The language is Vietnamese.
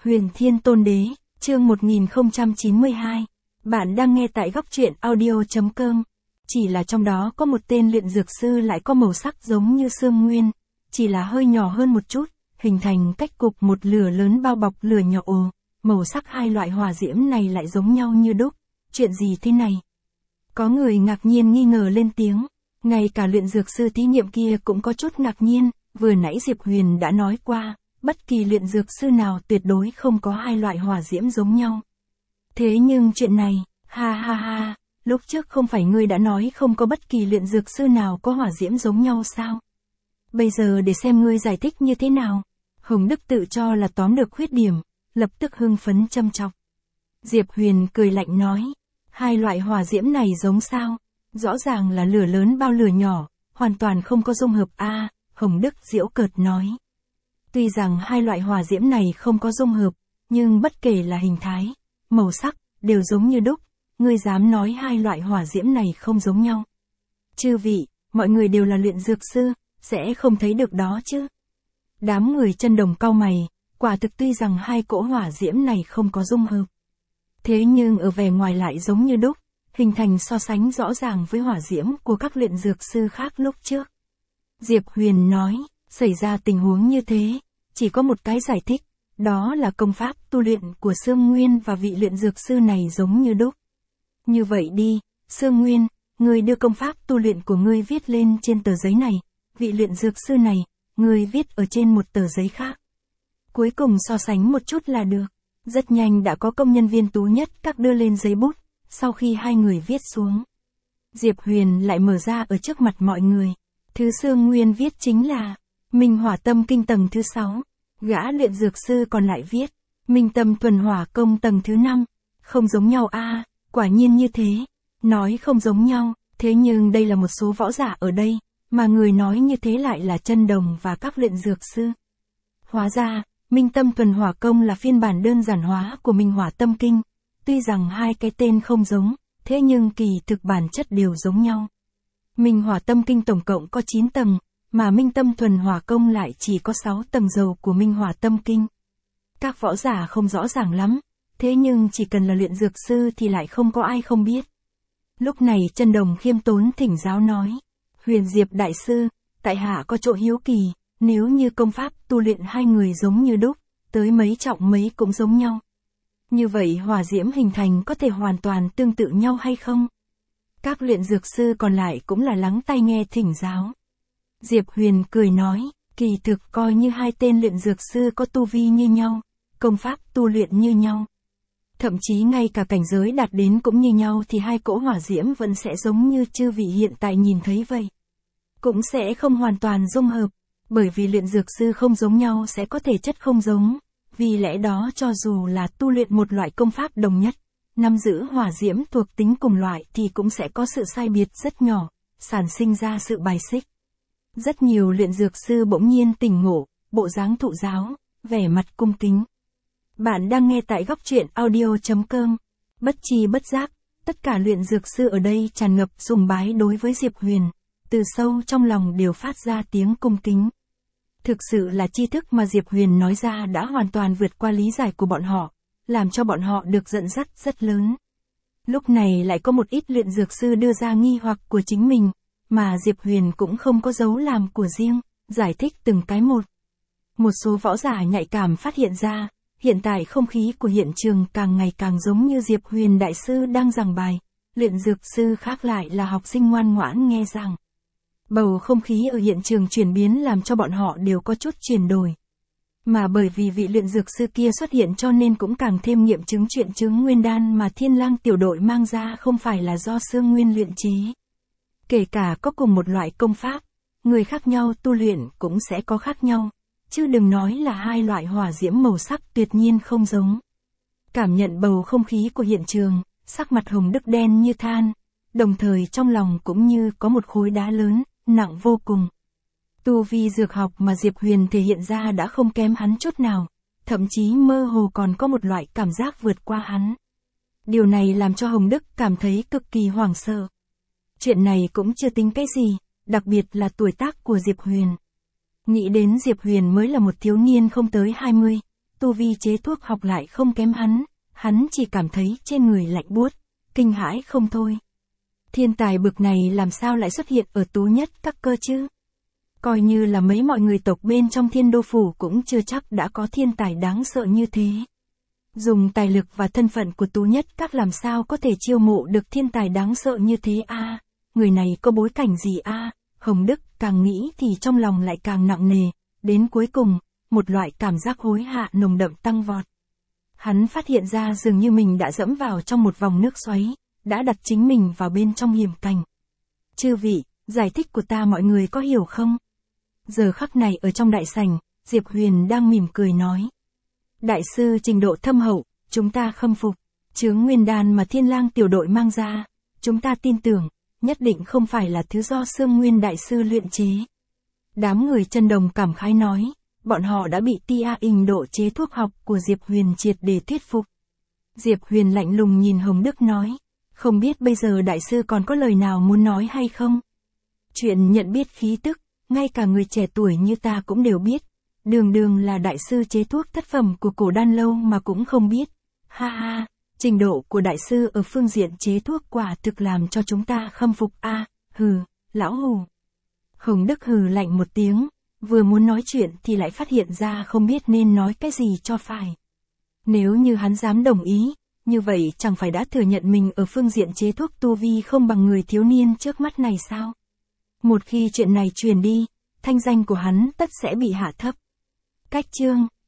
Huyền Thiên Tôn Đế, chương 1092. Bạn đang nghe tại góc truyện audio.com. Chỉ là trong đó có một tên luyện dược sư lại có màu sắc giống như Sương Nguyên, chỉ là hơi nhỏ hơn một chút, hình thành cách cục một lửa lớn bao bọc lửa nhỏ. Màu sắc hai loại hỏa diễm này lại giống nhau như đúc. Chuyện gì thế này? Có người ngạc nhiên nghi ngờ lên tiếng. Ngay cả luyện dược sư thí nghiệm kia cũng có chút ngạc nhiên, vừa nãy Diệp Huyền đã nói qua, bất kỳ luyện dược sư nào tuyệt đối không có hai loại hỏa diễm giống nhau. Thế nhưng chuyện này, ha, lúc trước không phải ngươi đã nói không có bất kỳ luyện dược sư nào có hỏa diễm giống nhau sao? Bây giờ để xem ngươi giải thích như thế nào. Hồng Đức tự cho là tóm được khuyết điểm, lập tức hưng phấn châm chọc. Diệp Huyền cười lạnh nói, hai loại hỏa diễm này giống sao? Rõ ràng là lửa lớn bao lửa nhỏ, hoàn toàn không có dung hợp a. Hồng Đức giễu cợt nói. Tuy rằng hai loại hỏa diễm này không có dung hợp, nhưng bất kể là hình thái, màu sắc, đều giống như đúc, ngươi dám nói hai loại hỏa diễm này không giống nhau. Chư vị, mọi người đều là luyện dược sư, sẽ không thấy được đó chứ. Đám người Chân Đồng cau mày, quả thực tuy rằng hai cỗ hỏa diễm này không có dung hợp. Thế nhưng ở vẻ ngoài lại giống như đúc, hình thành so sánh rõ ràng với hỏa diễm của các luyện dược sư khác lúc trước. Diệp Huyền nói, xảy ra tình huống như thế, chỉ có một cái giải thích, đó là công pháp tu luyện của Sương Nguyên và vị luyện dược sư này giống như đúc. Như vậy đi, Sương Nguyên, ngươi đưa công pháp tu luyện của ngươi viết lên trên tờ giấy này, vị luyện dược sư này, ngươi viết ở trên một tờ giấy khác. Cuối cùng so sánh một chút là được. Rất nhanh đã có công nhân viên Tú Nhất Các đưa lên giấy bút, sau khi hai người viết xuống. Diệp Huyền lại mở ra ở trước mặt mọi người. Thứ Sương Nguyên viết chính là Minh Hỏa Tâm Kinh tầng thứ 6, gã luyện dược sư còn lại viết Minh Tâm Thuần Hỏa Công tầng thứ 5. Không giống nhau a, quả nhiên như thế. Nói không giống nhau, thế nhưng đây là một số võ giả ở đây, mà người nói như thế lại là Chân Đồng và các luyện dược sư. Hóa ra, Minh Tâm Thuần Hỏa Công là phiên bản đơn giản hóa của Minh Hỏa Tâm Kinh. Tuy rằng hai cái tên không giống, thế nhưng kỳ thực bản chất đều giống nhau. Minh Hỏa Tâm Kinh tổng cộng có 9 tầng, mà Minh Tâm Thuần Hỏa Công lại chỉ có 6 tầng dầu của Minh Hỏa Tâm Kinh. Các võ giả không rõ ràng lắm, thế nhưng chỉ cần là luyện dược sư thì lại không có ai không biết. Lúc này Chân Đồng khiêm tốn thỉnh giáo nói, Huyền Diệp Đại Sư, tại hạ có chỗ hiếu kỳ, nếu như công pháp tu luyện hai người giống như đúc, tới mấy trọng mấy cũng giống nhau. Như vậy hỏa diễm hình thành có thể hoàn toàn tương tự nhau hay không? Các luyện dược sư còn lại cũng là lắng tai nghe thỉnh giáo. Diệp Huyền cười nói, kỳ thực coi như hai tên luyện dược sư có tu vi như nhau, công pháp tu luyện như nhau. Thậm chí ngay cả cảnh giới đạt đến cũng như nhau thì hai cỗ hỏa diễm vẫn sẽ giống như chư vị hiện tại nhìn thấy vậy. Cũng sẽ không hoàn toàn dung hợp, bởi vì luyện dược sư không giống nhau sẽ có thể chất không giống. Vì lẽ đó cho dù là tu luyện một loại công pháp đồng nhất, nắm giữ hỏa diễm thuộc tính cùng loại thì cũng sẽ có sự sai biệt rất nhỏ, sản sinh ra sự bài xích. Rất nhiều luyện dược sư bỗng nhiên tỉnh ngộ, bộ dáng thụ giáo, vẻ mặt cung kính. Bạn đang nghe tại góc truyện audio.com. Bất chi bất giác, tất cả luyện dược sư ở đây tràn ngập sùng bái đối với Diệp Huyền, từ sâu trong lòng đều phát ra tiếng cung kính. Thực sự là tri thức mà Diệp Huyền nói ra đã hoàn toàn vượt qua lý giải của bọn họ, làm cho bọn họ được dẫn dắt rất lớn. Lúc này lại có một ít luyện dược sư đưa ra nghi hoặc của chính mình, mà Diệp Huyền cũng không có dấu làm của riêng, giải thích từng cái một. Một số võ giả nhạy cảm phát hiện ra, hiện tại không khí của hiện trường càng ngày càng giống như Diệp Huyền Đại Sư đang giảng bài, luyện dược sư khác lại là học sinh ngoan ngoãn nghe giảng. Bầu không khí ở hiện trường chuyển biến làm cho bọn họ đều có chút chuyển đổi. Mà bởi vì vị luyện dược sư kia xuất hiện cho nên cũng càng thêm nghiệm chứng chuyện chứng nguyên đan mà Thiên Lang tiểu đội mang ra không phải là do Sương Nguyên luyện chế. Kể cả có cùng một loại công pháp, người khác nhau tu luyện cũng sẽ có khác nhau, chứ đừng nói là hai loại hỏa diễm màu sắc tuyệt nhiên không giống. Cảm nhận bầu không khí của hiện trường, sắc mặt Hồng Đức đen như than, đồng thời trong lòng cũng như có một khối đá lớn, nặng vô cùng. Tu vi dược học mà Diệp Huyền thể hiện ra đã không kém hắn chút nào, thậm chí mơ hồ còn có một loại cảm giác vượt qua hắn. Điều này làm cho Hồng Đức cảm thấy cực kỳ hoảng sợ. Chuyện này cũng chưa tính cái gì, đặc biệt là tuổi tác của Diệp Huyền. Nghĩ đến Diệp Huyền mới là một thiếu niên không tới 20, tu vi chế thuốc học lại không kém hắn chỉ cảm thấy trên người lạnh buốt, kinh hãi không thôi. Thiên tài bực này làm sao lại xuất hiện ở Tú Nhất Các cơ chứ? Coi như là mấy mọi người tộc bên trong Thiên Đô Phủ cũng chưa chắc đã có thiên tài đáng sợ như thế. Dùng tài lực và thân phận của Tú Nhất Các làm sao có thể chiêu mộ được thiên tài đáng sợ như thế a? Người này có bối cảnh gì a? Hồng Đức càng nghĩ thì trong lòng lại càng nặng nề, đến cuối cùng, một loại cảm giác hối hạ nồng đậm tăng vọt. Hắn phát hiện ra dường như mình đã dẫm vào trong một vòng nước xoáy, đã đặt chính mình vào bên trong hiểm cảnh. Chư vị, giải thích của ta mọi người có hiểu không? Giờ khắc này ở trong đại sảnh, Diệp Huyền đang mỉm cười nói. Đại sư trình độ thâm hậu, chúng ta khâm phục. Chướng nguyên đan mà Thiên Lang tiểu đội mang ra, chúng ta tin tưởng, nhất định không phải là thứ do Sương Nguyên đại sư luyện chế. Đám người Chân Đồng cảm khái nói, bọn họ đã bị tia hình độ chế thuốc học của Diệp Huyền triệt để thuyết phục. Diệp Huyền lạnh lùng nhìn Hồng Đức nói, không biết bây giờ đại sư còn có lời nào muốn nói hay không? Chuyện nhận biết khí tức, ngay cả người trẻ tuổi như ta cũng đều biết. Đường đường là đại sư chế thuốc thất phẩm của Cổ Đan Lâu mà cũng không biết. Ha ha, trình độ của đại sư ở phương diện chế thuốc quả thực làm cho chúng ta khâm phục a. Hừ, lão hù. Hồng Đức hừ lạnh một tiếng, vừa muốn nói chuyện thì lại phát hiện ra không biết nên nói cái gì cho phải. Nếu như hắn dám đồng ý, như vậy chẳng phải đã thừa nhận mình ở phương diện chế thuốc tu vi không bằng người thiếu niên trước mắt này sao? Một khi chuyện này truyền đi, thanh danh của hắn tất sẽ bị hạ thấp. Cách chương